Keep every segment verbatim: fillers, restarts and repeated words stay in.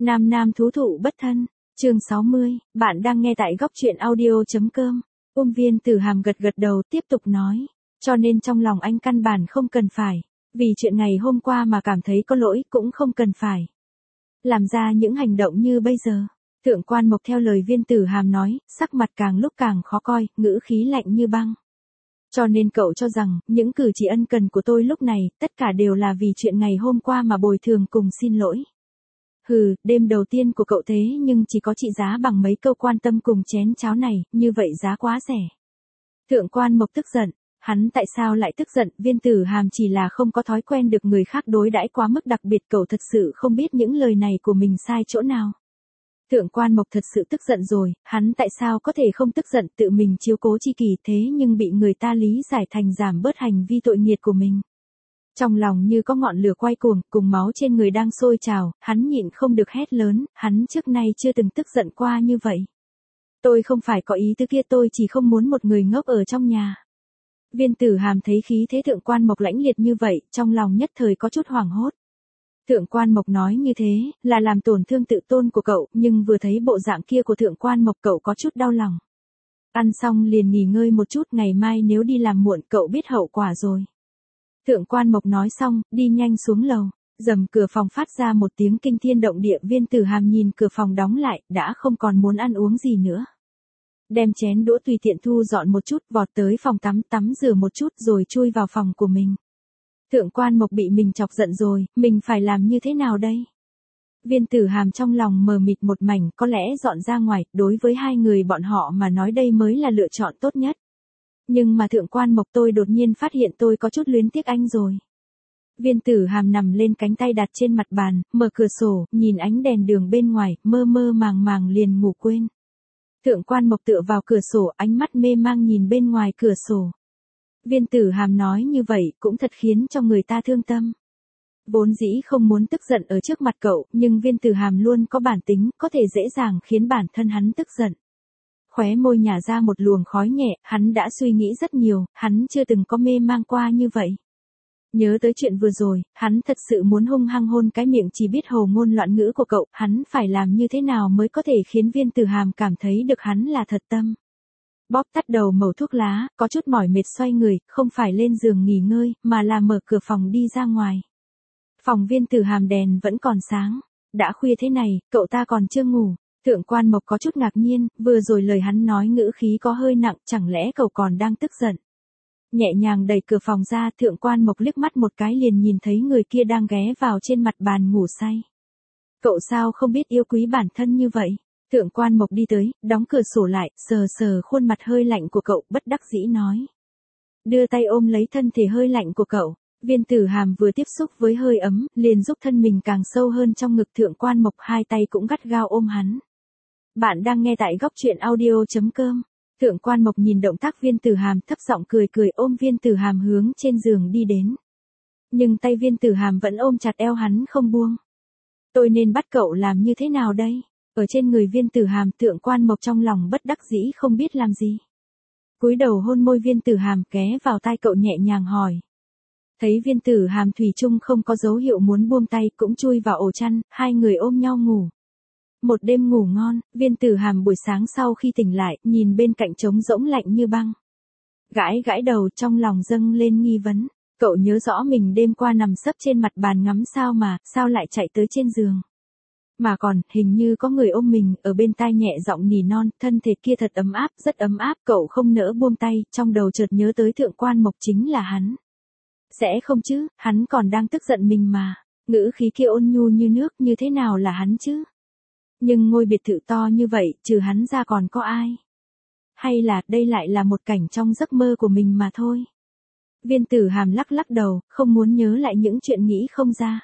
Nam nam thú thụ bất thân, chương sáu mươi, bạn đang nghe tại góc truyện audio.com. Ôm Viên Tử Hàm gật gật đầu tiếp tục nói, cho nên trong lòng anh căn bản không cần phải, vì chuyện ngày hôm qua mà cảm thấy có lỗi cũng không cần phải. Làm ra những hành động như bây giờ. Thượng quan Mộc theo lời Viên Tử Hàm nói, sắc mặt càng lúc càng khó coi, ngữ khí lạnh như băng. Cho nên cậu cho rằng, những cử chỉ ân cần của tôi lúc này, tất cả đều là vì chuyện ngày hôm qua mà bồi thường cùng xin lỗi. Hừ, đêm đầu tiên của cậu thế nhưng chỉ có trị giá bằng mấy câu quan tâm cùng chén cháo này, như vậy giá quá rẻ. Thượng quan Mộc tức giận, hắn tại sao lại tức giận, Viên Tử Hàm chỉ là không có thói quen được người khác đối đãi quá mức đặc biệt, cậu thật sự không biết những lời này của mình sai chỗ nào. Thượng quan Mộc thật sự tức giận rồi, hắn tại sao có thể không tức giận, tự mình chiếu cố chi kỷ thế nhưng bị người ta lý giải thành giảm bớt hành vi tội nghiệt của mình. Trong lòng như có ngọn lửa quay cuồng, cùng máu trên người đang sôi trào, hắn nhịn không được hét lớn, hắn trước nay chưa từng tức giận qua như vậy. Tôi không phải có ý tứ kia, tôi chỉ không muốn một người ngốc ở trong nhà. Viên Tử Hàm thấy khí thế Thượng quan Mộc lãnh liệt như vậy, trong lòng nhất thời có chút hoảng hốt. Thượng quan Mộc nói như thế, là làm tổn thương tự tôn của cậu, nhưng vừa thấy bộ dạng kia của Thượng quan Mộc cậu có chút đau lòng. Ăn xong liền nghỉ ngơi một chút, ngày mai nếu đi làm muộn cậu biết hậu quả rồi. Thượng quan Mộc nói xong, đi nhanh xuống lầu, rầm cửa phòng phát ra một tiếng kinh thiên động địa. Viên Tử Hàm nhìn cửa phòng đóng lại, đã không còn muốn ăn uống gì nữa. Đem chén đũa tùy tiện thu dọn một chút, vọt tới phòng tắm, tắm rửa một chút rồi chui vào phòng của mình. Thượng quan Mộc bị mình chọc giận rồi, mình phải làm như thế nào đây? Viên Tử Hàm trong lòng mờ mịt một mảnh, có lẽ dọn ra ngoài, đối với hai người bọn họ mà nói đây mới là lựa chọn tốt nhất. Nhưng mà Thượng quan Mộc, tôi đột nhiên phát hiện tôi có chút luyến tiếc anh rồi. Viên Tử Hàm nằm lên cánh tay đặt trên mặt bàn, mở cửa sổ, nhìn ánh đèn đường bên ngoài, mơ mơ màng màng liền ngủ quên. Thượng quan Mộc tựa vào cửa sổ, ánh mắt mê mang nhìn bên ngoài cửa sổ. Viên Tử Hàm nói như vậy cũng thật khiến cho người ta thương tâm. Vốn dĩ không muốn tức giận ở trước mặt cậu, nhưng Viên Tử Hàm luôn có bản tính, có thể dễ dàng khiến bản thân hắn tức giận. Khóe môi nhả ra một luồng khói nhẹ, hắn đã suy nghĩ rất nhiều, hắn chưa từng có mê mang qua như vậy. Nhớ tới chuyện vừa rồi, hắn thật sự muốn hung hăng hôn cái miệng chỉ biết hồ ngôn loạn ngữ của cậu, hắn phải làm như thế nào mới có thể khiến Viên Tử Hàm cảm thấy được hắn là thật tâm. Bóp tắt đầu mẩu thuốc lá, có chút mỏi mệt xoay người, không phải lên giường nghỉ ngơi, mà là mở cửa phòng đi ra ngoài. Phòng Viên Tử Hàm đèn vẫn còn sáng, đã khuya thế này, cậu ta còn chưa ngủ. Thượng quan Mộc có chút ngạc nhiên, vừa rồi lời hắn nói ngữ khí có hơi nặng, chẳng lẽ cậu còn đang tức giận. Nhẹ nhàng đẩy cửa phòng ra, Thượng quan Mộc liếc mắt một cái liền nhìn thấy người kia đang ghé vào trên mặt bàn ngủ say. Cậu sao không biết yêu quý bản thân như vậy? Thượng quan Mộc đi tới, đóng cửa sổ lại, sờ sờ khuôn mặt hơi lạnh của cậu, bất đắc dĩ nói. Đưa tay ôm lấy thân thể hơi lạnh của cậu. Viên Tử Hàm vừa tiếp xúc với hơi ấm, liền giúp thân mình càng sâu hơn trong ngực Thượng quan Mộc, hai tay cũng gắt gao ôm hắn. Bạn đang nghe tại góc truyện audio.com. Thượng quan Mộc nhìn động tác Viên Tử Hàm, thấp giọng cười cười, ôm Viên Tử Hàm hướng trên giường đi đến. Nhưng tay Viên Tử Hàm vẫn ôm chặt eo hắn không buông. Tôi nên bắt cậu làm như thế nào đây? Ở trên người Viên Tử Hàm, Thượng quan Mộc trong lòng bất đắc dĩ không biết làm gì. Cúi đầu hôn môi Viên Tử Hàm, ghé vào tai cậu nhẹ nhàng hỏi. Thấy Viên Tử Hàm thủy chung không có dấu hiệu muốn buông tay, cũng chui vào ổ chăn, hai người ôm nhau ngủ. Một đêm ngủ ngon, Viên Tử Hàm buổi sáng sau khi tỉnh lại, nhìn bên cạnh trống rỗng lạnh như băng. Gãi gãi đầu, trong lòng dâng lên nghi vấn, cậu nhớ rõ mình đêm qua nằm sấp trên mặt bàn ngắm sao mà, sao lại chạy tới trên giường. Mà còn, hình như có người ôm mình, ở bên tai nhẹ giọng nỉ non, thân thể kia thật ấm áp, rất ấm áp, cậu không nỡ buông tay, trong đầu chợt nhớ tới Thượng quan Mộc chính là hắn. Sẽ không chứ, hắn còn đang tức giận mình mà, ngữ khí kia ôn nhu như nước, như thế nào là hắn chứ? Nhưng ngôi biệt thự to như vậy, trừ hắn ra còn có ai? Hay là, đây lại là một cảnh trong giấc mơ của mình mà thôi? Viên Tử Hàm lắc lắc đầu, không muốn nhớ lại những chuyện nghĩ không ra.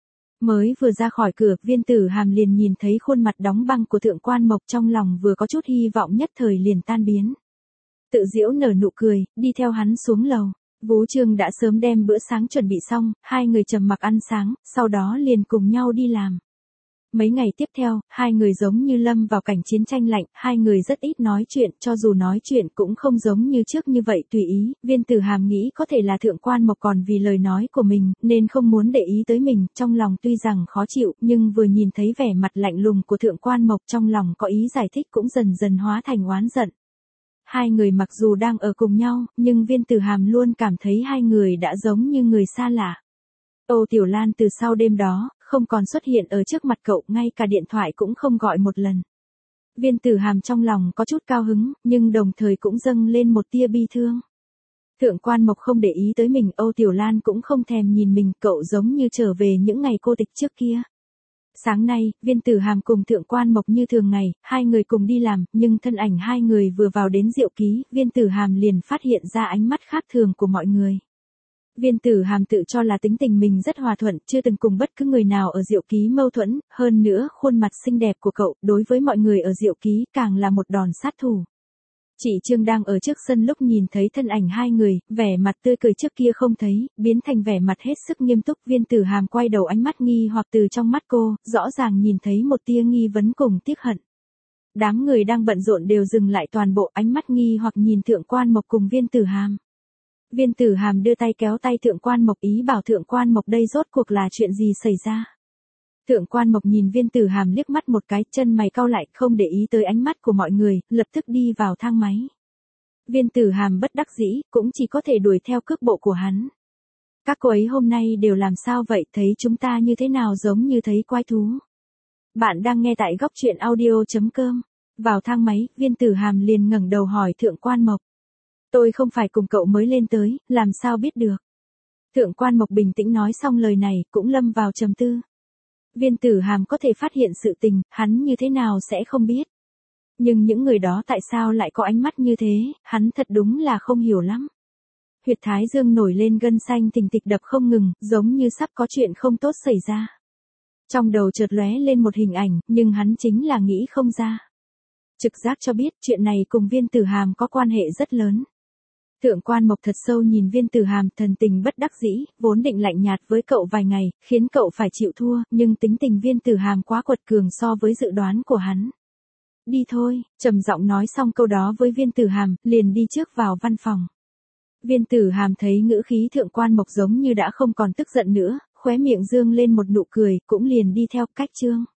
Mới vừa ra khỏi cửa, Viên Tử Hàm liền nhìn thấy khuôn mặt đóng băng của Thượng quan Mộc, trong lòng vừa có chút hy vọng nhất thời liền tan biến. Tự giễu nở nụ cười, đi theo hắn xuống lầu. Vú Trương đã sớm đem bữa sáng chuẩn bị xong, hai người trầm mặc ăn sáng, sau đó liền cùng nhau đi làm. Mấy ngày tiếp theo, hai người giống như lâm vào cảnh chiến tranh lạnh, hai người rất ít nói chuyện, cho dù nói chuyện cũng không giống như trước như vậy tùy ý. Viên Tử Hàm nghĩ có thể là Thượng Quan Mộc còn vì lời nói của mình, nên không muốn để ý tới mình, trong lòng tuy rằng khó chịu, nhưng vừa nhìn thấy vẻ mặt lạnh lùng của Thượng Quan Mộc trong lòng có ý giải thích cũng dần dần hóa thành oán giận. Hai người mặc dù đang ở cùng nhau, nhưng Viên Tử Hàm luôn cảm thấy hai người đã giống như người xa lạ. Âu Tiểu Lan từ sau đêm đó, không còn xuất hiện ở trước mặt cậu, ngay cả điện thoại cũng không gọi một lần. Viên Tử Hàm trong lòng có chút cao hứng, nhưng đồng thời cũng dâng lên một tia bi thương. Thượng Quan Mộc không để ý tới mình, Âu Tiểu Lan cũng không thèm nhìn mình, cậu giống như trở về những ngày cô tịch trước kia. Sáng nay, Viên Tử Hàm cùng Thượng Quan Mộc như thường ngày, hai người cùng đi làm, nhưng thân ảnh hai người vừa vào đến Diệu Ký, Viên Tử Hàm liền phát hiện ra ánh mắt khác thường của mọi người. Viên Tử Hàm tự cho là tính tình mình rất hòa thuận, chưa từng cùng bất cứ người nào ở Diệu Ký mâu thuẫn, hơn nữa khuôn mặt xinh đẹp của cậu, đối với mọi người ở Diệu Ký càng là một đòn sát thủ. Chị Trương đang ở trước sân lúc nhìn thấy thân ảnh hai người, vẻ mặt tươi cười trước kia không thấy, biến thành vẻ mặt hết sức nghiêm túc. Viên Tử Hàm quay đầu, ánh mắt nghi hoặc từ trong mắt cô, rõ ràng nhìn thấy một tia nghi vấn cùng tiếc hận. Đám người đang bận rộn đều dừng lại toàn bộ, ánh mắt nghi hoặc nhìn Thượng Quan Mộc cùng Viên Tử Hàm. Viên Tử Hàm đưa tay kéo tay Thượng Quan Mộc, ý bảo Thượng Quan Mộc đây rốt cuộc là chuyện gì xảy ra. Thượng Quan Mộc nhìn Viên Tử Hàm liếc mắt một cái, chân mày cau lại, không để ý tới ánh mắt của mọi người, lập tức đi vào thang máy. Viên Tử Hàm bất đắc dĩ, cũng chỉ có thể đuổi theo cước bộ của hắn. Các cô ấy hôm nay đều làm sao vậy, thấy chúng ta như thế nào giống như thấy quái thú. Bạn đang nghe tại góc truyện audio chấm com. Vào thang máy, Viên Tử Hàm liền ngẩng đầu hỏi Thượng Quan Mộc. Tôi không phải cùng cậu mới lên tới, làm sao biết được. Thượng Quan Mộc bình tĩnh nói xong lời này, cũng lâm vào trầm tư. Viên Tử Hàm có thể phát hiện sự tình, hắn như thế nào sẽ không biết. Nhưng những người đó tại sao lại có ánh mắt như thế, hắn thật đúng là không hiểu lắm. Huyệt thái dương nổi lên gân xanh thình thịch đập không ngừng, giống như sắp có chuyện không tốt xảy ra. Trong đầu chợt lóe lên một hình ảnh, nhưng hắn chính là nghĩ không ra. Trực giác cho biết chuyện này cùng Viên Tử Hàm có quan hệ rất lớn. Thượng Quan Mộc thật sâu nhìn Viên Tử Hàm, thần tình bất đắc dĩ, vốn định lạnh nhạt với cậu vài ngày, khiến cậu phải chịu thua, nhưng tính tình Viên Tử Hàm quá quật cường so với dự đoán của hắn. Đi thôi, trầm giọng nói xong câu đó với Viên Tử Hàm, liền đi trước vào văn phòng. Viên Tử Hàm thấy ngữ khí Thượng Quan Mộc giống như đã không còn tức giận nữa, khóe miệng dương lên một nụ cười, cũng liền đi theo cách Trương.